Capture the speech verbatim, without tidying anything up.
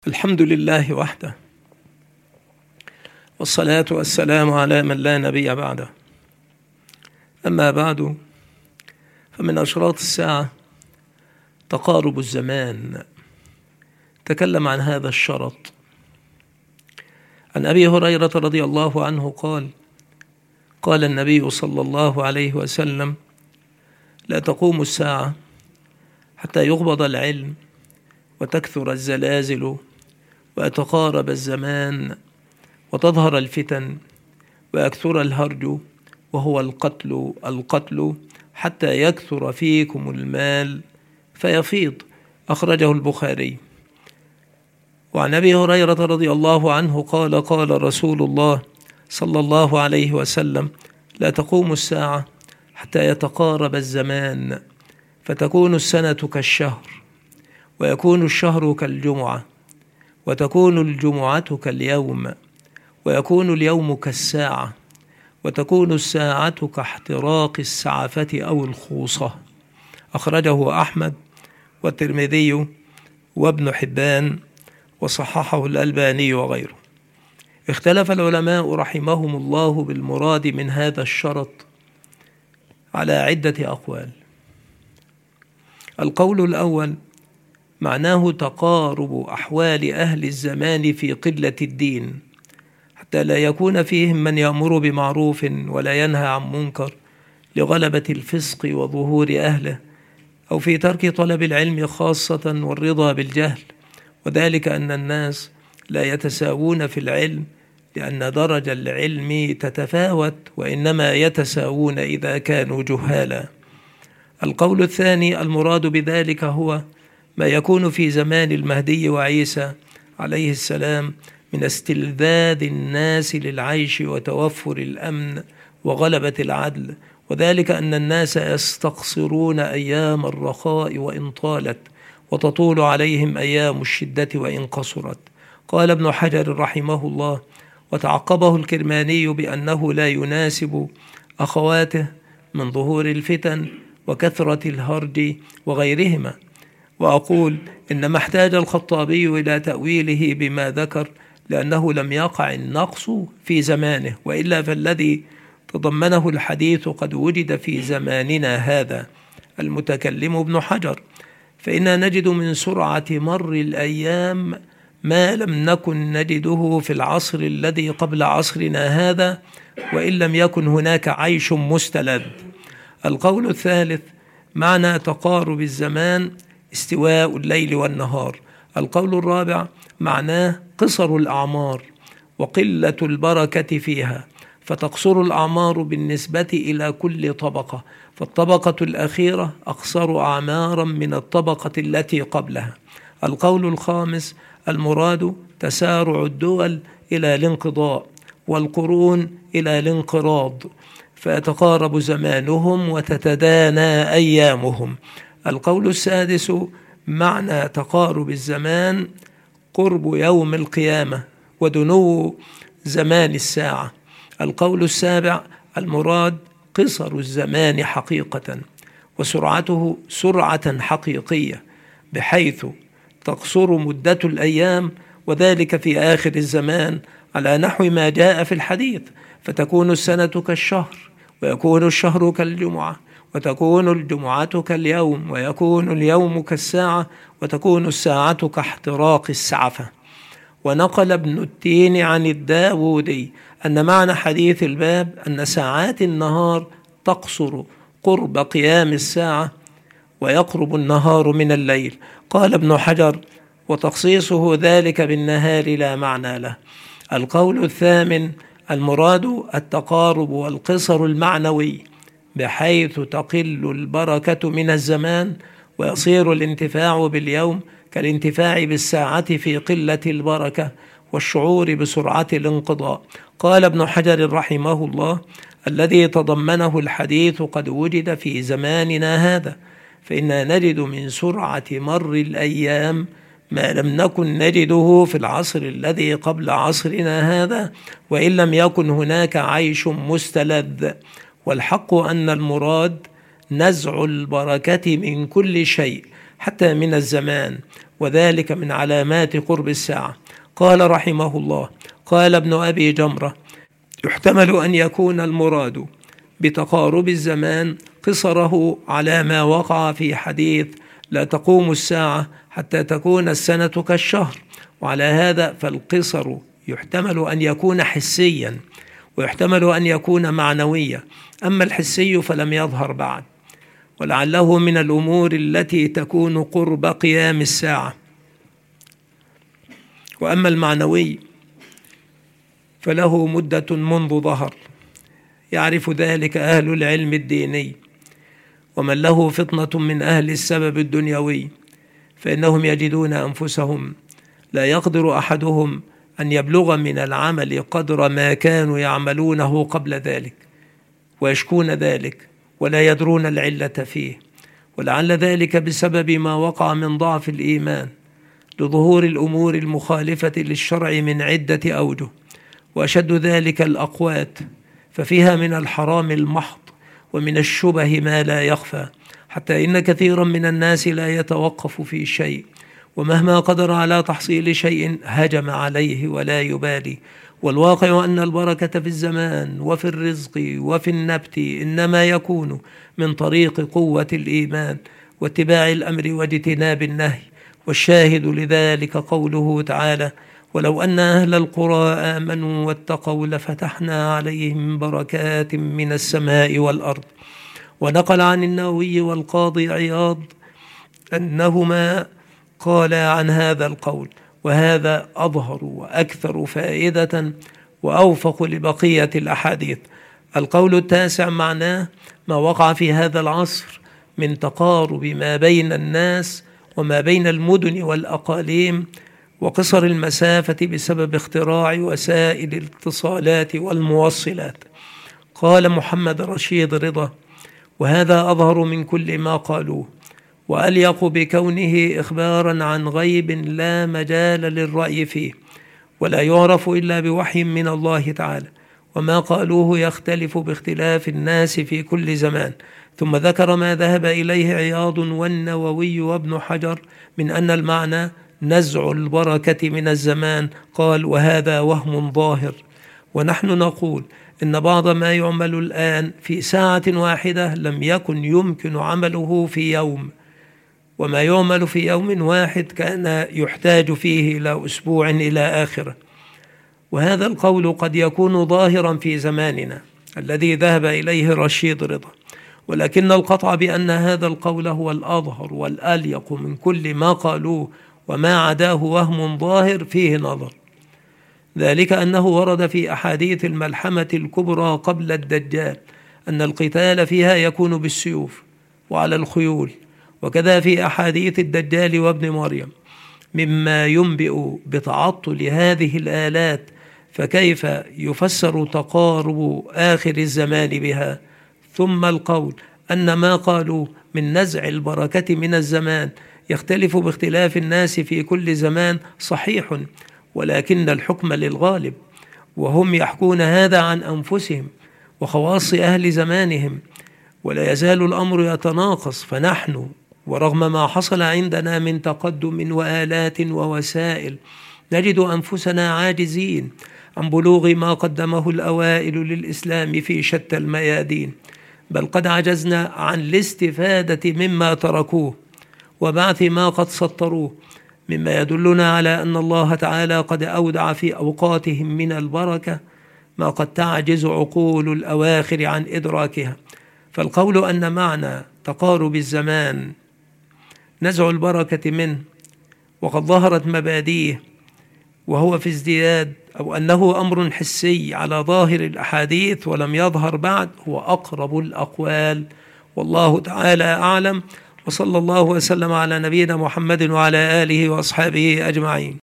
الحمد لله وحده، والصلاة والسلام على من لا نبي بعده. أما بعد، فمن أشراط الساعة تقارب الزمان. تكلم عن هذا الشرط عن أبي هريرة رضي الله عنه قال: قال النبي صلى الله عليه وسلم: لا تقوم الساعة حتى يقبض العلم وتكثر الزلازل ويتقارب الزمان وتظهر الفتن ويكثر الهرج وهو القتل القتل حتى يكثر فيكم المال فيفيض. أخرجه البخاري. وعن أبي هريرة رضي الله عنه قال: قال رسول الله صلى الله عليه وسلم: لا تقوم الساعة حتى يتقارب الزمان فتكون السنة كالشهر ويكون الشهر كالجمعة وتكون الجمعة كاليوم ويكون اليوم كالساعة وتكون الساعة كاحتراق السعفة أو الخوصة. أخرجه أحمد والترمذي وابن حبان وصححه الألباني وغيره. اختلف العلماء رحمهم الله بالمراد من هذا الشرط على عدة أقوال. القول الأول: معناه تقارب أحوال أهل الزمان في قلة الدين، حتى لا يكون فيهم من يأمر بمعروف ولا ينهى عن منكر لغلبة الفسق وظهور أهله، أو في ترك طلب العلم خاصة والرضا بالجهل، وذلك أن الناس لا يتساوون في العلم لأن درج العلم تتفاوت، وإنما يتساوون إذا كانوا جهالا. القول الثاني: المراد بذلك هو ما يكون في زمان المهدي وعيسى عليه السلام من استلذاذ الناس للعيش وتوفر الأمن وغلبة العدل، وذلك أن الناس يستقصرون أيام الرخاء وإن طالت، وتطول عليهم أيام الشدة وإن قصرت. قال ابن حجر رحمه الله: وتعقبه الكرماني بأنه لا يناسب أخواته من ظهور الفتن وكثرة الهرج وغيرهما. وأقول إنما احتاج الخطابي إلى تأويله بما ذكر لأنه لم يقع النقص في زمانه، وإلا فالذي تضمنه الحديث قد وجد في زماننا هذا. المتكلم ابن حجر: فإنا نجد من سرعة مر الأيام ما لم نكن نجده في العصر الذي قبل عصرنا هذا، وإن لم يكن هناك عيش مستلذ. القول الثالث: معنى تقارب الزمان استواء الليل والنهار. القول الرابع: معناه قصر الأعمار وقلة البركة فيها، فتقصر الأعمار بالنسبة إلى كل طبقة، فالطبقة الأخيرة أقصر أعمارا من الطبقة التي قبلها. القول الخامس: المراد تسارع الدول إلى الانقضاء والقرون إلى الانقراض، فيتقارب زمانهم وتتدانى أيامهم. القول السادس: معنى تقارب الزمان قرب يوم القيامة ودنو زمان الساعة. القول السابع: المراد قصر الزمان حقيقة وسرعته سرعة حقيقية، بحيث تقصر مدة الأيام، وذلك في آخر الزمان على نحو ما جاء في الحديث، فتكون السنة كالشهر ويكون الشهر كالجمعة وتكون الجمعة كاليوم ويكون اليوم كالساعة وتكون الساعة كاحتراق السعفة. ونقل ابن التين عن الداودي أن معنى حديث الباب أن ساعات النهار تقصر قرب قيام الساعة ويقرب النهار من الليل. قال ابن حجر: وتخصيصه ذلك بالنهار لا معنى له. القول الثامن: المراد التقارب والقصر المعنوي، بحيث تقل البركة من الزمان ويصير الانتفاع باليوم كالانتفاع بالساعة في قلة البركة والشعور بسرعة الانقضاء. قال ابن حجر رحمه الله: الذي تضمنه الحديث قد وجد في زماننا هذا، فإنا نجد من سرعة مر الأيام ما لم نكن نجده في العصر الذي قبل عصرنا هذا، وإن لم يكن هناك عيش مستلذ. والحق أن المراد نزع البركة من كل شيء حتى من الزمان، وذلك من علامات قرب الساعة. قال رحمه الله: قال ابن أبي جمرة: يحتمل أن يكون المراد بتقارب الزمان قصره على ما وقع في حديث لا تقوم الساعة حتى تكون السنة كالشهر، وعلى هذا فالقصر يحتمل أن يكون حسيا ويحتمل أن يكون معنويا، أما الحسي فلم يظهر بعد، ولعله من الأمور التي تكون قرب قيام الساعة. وأما المعنوي فله مدة منذ ظهر، يعرف ذلك أهل العلم الديني، ومن له فطنة من أهل السبب الدنيوي فإنهم يجدون أنفسهم لا يقدر أحدهم أن يبلغ من العمل قدر ما كانوا يعملونه قبل ذلك، ويشكون ذلك ولا يدرون العلة فيه، ولعل ذلك بسبب ما وقع من ضعف الإيمان لظهور الأمور المخالفة للشرع من عدة أوجه، وأشد ذلك الأقوات، ففيها من الحرام المحض ومن الشبه ما لا يخفى، حتى إن كثيرا من الناس لا يتوقف في شيء، ومهما قدر على تحصيل شيء هجم عليه ولا يبالي. والواقع أن البركة في الزمان وفي الرزق وفي النبت إنما يكون من طريق قوة الإيمان واتباع الأمر واجتناب النهي، والشاهد لذلك قوله تعالى: ولو أن أهل القرى آمنوا واتقوا لفتحنا عليهم بركات من السماء والأرض. ونقل عن النووي والقاضي عياض أنهما قالا عن هذا القول، وهذا أظهر وأكثر فائدة وأوفق لبقية الأحاديث. القول التاسع معناه ما وقع في هذا العصر من تقارب ما بين الناس وما بين المدن والأقاليم وقصر المسافة بسبب اختراع وسائل الاتصالات والموصلات. قال محمد رشيد رضا: وهذا أظهر من كل ما قالوه، وأليق بكونه إخبارا عن غيب لا مجال للرأي فيه، ولا يعرف إلا بوحي من الله تعالى، وما قالوه يختلف باختلاف الناس في كل زمان. ثم ذكر ما ذهب إليه عياض والنووي وابن حجر من أن المعنى نزع البركة من الزمان. قال: وهذا وهم ظاهر، ونحن نقول إن بعض ما يعمل الآن في ساعة واحدة لم يكن يمكن عمله في يوم، وما يعمل في يوم واحد كان يحتاج فيه إلى أسبوع إلى آخره. وهذا القول قد يكون ظاهرا في زماننا الذي ذهب إليه رشيد رضا، ولكن القطع بأن هذا القول هو الأظهر والأليق من كل ما قالوه، وما عداه وهم ظاهر فيه نظر. ذلك أنه ورد في أحاديث الملحمة الكبرى قبل الدجال أن القتال فيها يكون بالسيوف وعلى الخيول، وكذا في أحاديث الدجال وابن مريم، مما ينبئ بتعطل هذه الآلات، فكيف يفسر تقارب آخر الزمان بها؟ ثم القول أن ما قالوا من نزع البركة من الزمان يختلف باختلاف الناس في كل زمان صحيح، ولكن الحكم للغالب، وهم يحكون هذا عن أنفسهم وخواص أهل زمانهم، ولا يزال الأمر يتناقص. فنحن ورغم ما حصل عندنا من تقدم وآلات ووسائل نجد أنفسنا عاجزين عن بلوغ ما قدمه الأوائل للإسلام في شتى الميادين، بل قد عجزنا عن الاستفادة مما تركوه وبعث ما قد سطروه، مما يدلنا على أن الله تعالى قد أودع في أوقاتهم من البركة ما قد تعجز عقول الأواخر عن إدراكها. فالقول أن معنى تقارب الزمان نزع البركة منه وقد ظهرت مبادئه وهو في ازدياد، أو أنه أمر حسي على ظاهر الأحاديث ولم يظهر بعد، هو أقرب الأقوال، والله تعالى أعلم. وصلى الله وسلم على نبينا محمد وعلى آله وأصحابه أجمعين.